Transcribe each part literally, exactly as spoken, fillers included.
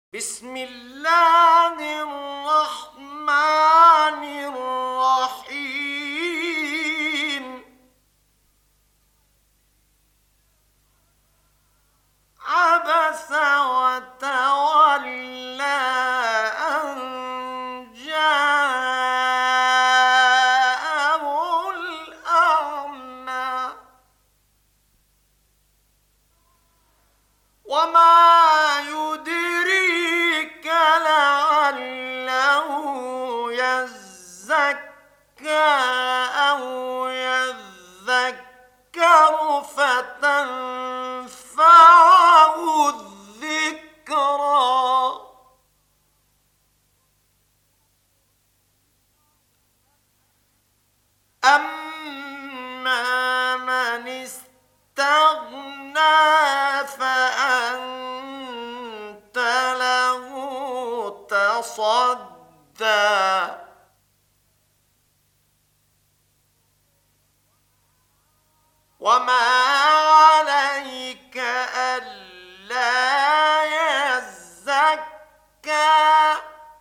بسم الله الرحمن الرحيم عبس وتولى أن جاءه الأعمى وما يدريك لعله يزكى أو يذكر فتنفعه الذكرى أما من استغنى فأنت له تصدى وما عليك ألا يزكى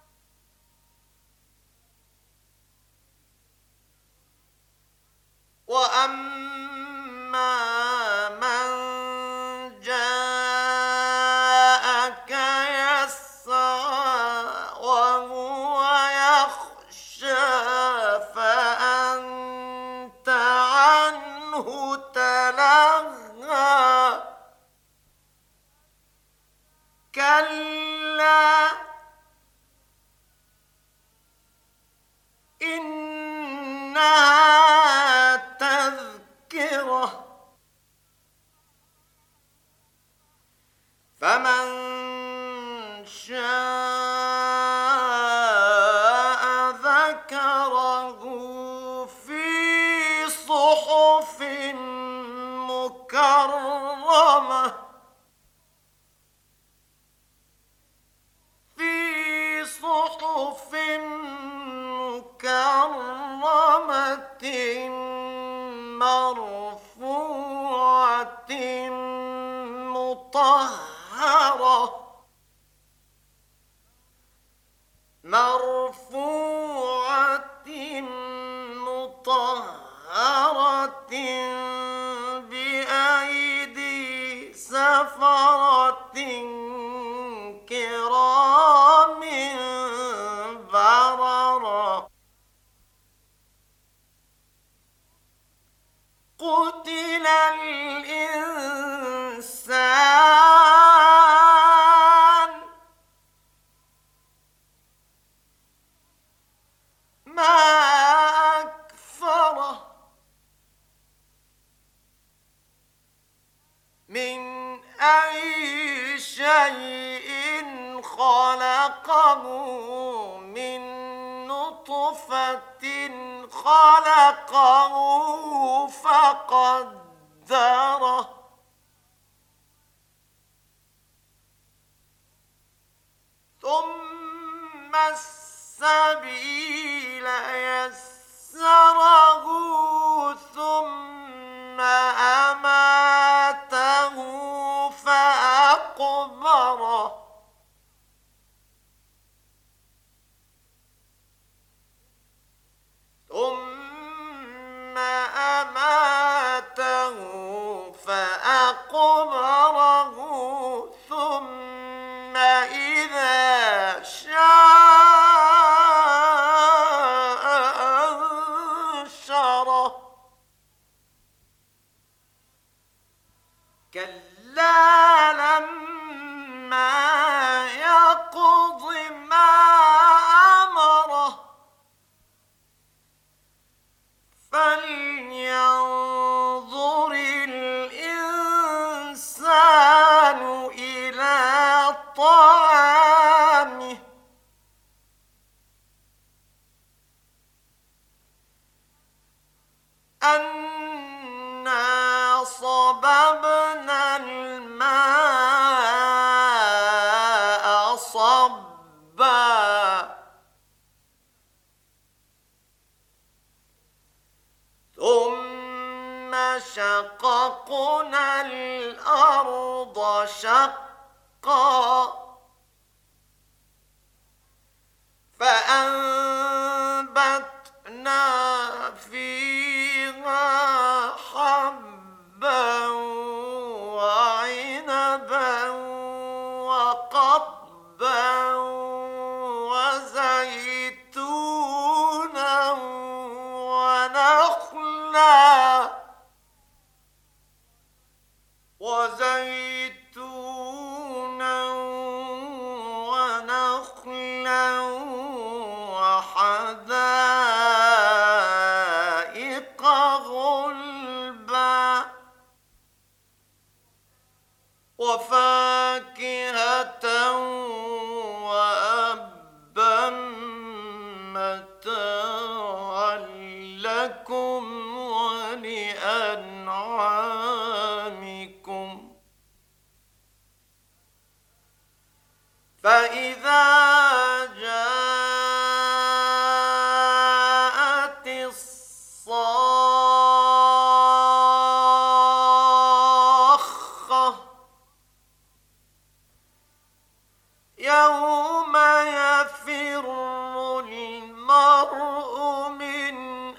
وأما من جاءك يسعى وهو يخشى فأنت عنه تلهى كلا إنها تذكرة فمن شاء ذكره في صحف مكرمة في صحف مكرمة مرفوعة مطهرة مرفوعة مطهرة بأيدي سفرة كرام بررة قتل الإنسان ما أكفره من أي شيء خلقه من نطفة خلقه فقدره ثم السبيل يسره ثم أماته فأقبره ثم أماته فأقبره ثم إذا شاء أنشره كلا لما يقض ما أمره فلينظر الإنسان إلى طعامه أنا صببنا الماء صبا ثم شققنا الأرض شقا فيها حبا وعنبا وقضبا وزيتونا ونخلا وزيتونا ونخلا وحدائق غلبا وفاكهة وأبا متاعا لكم ولأنعامكم فإذا جاءت الصاخة يوم يفر المرء من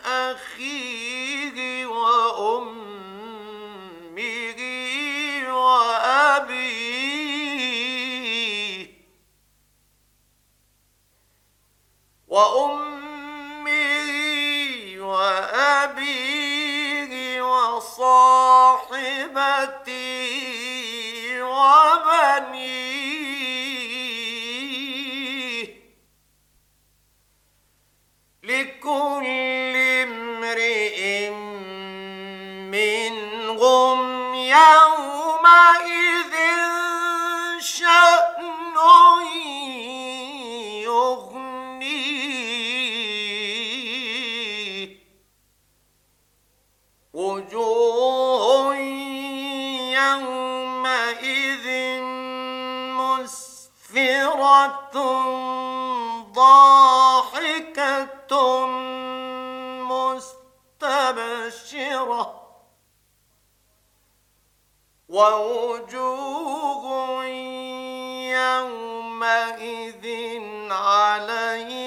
أخيه وأمه وأبيه وأمه وأبيه وصاحبته وبنيه لكل امرئ منهم يومئذ شأن يغنيه وجوه يومئذ مسفرة ضاحكة مستبشرة ووجوه يومئذ عليها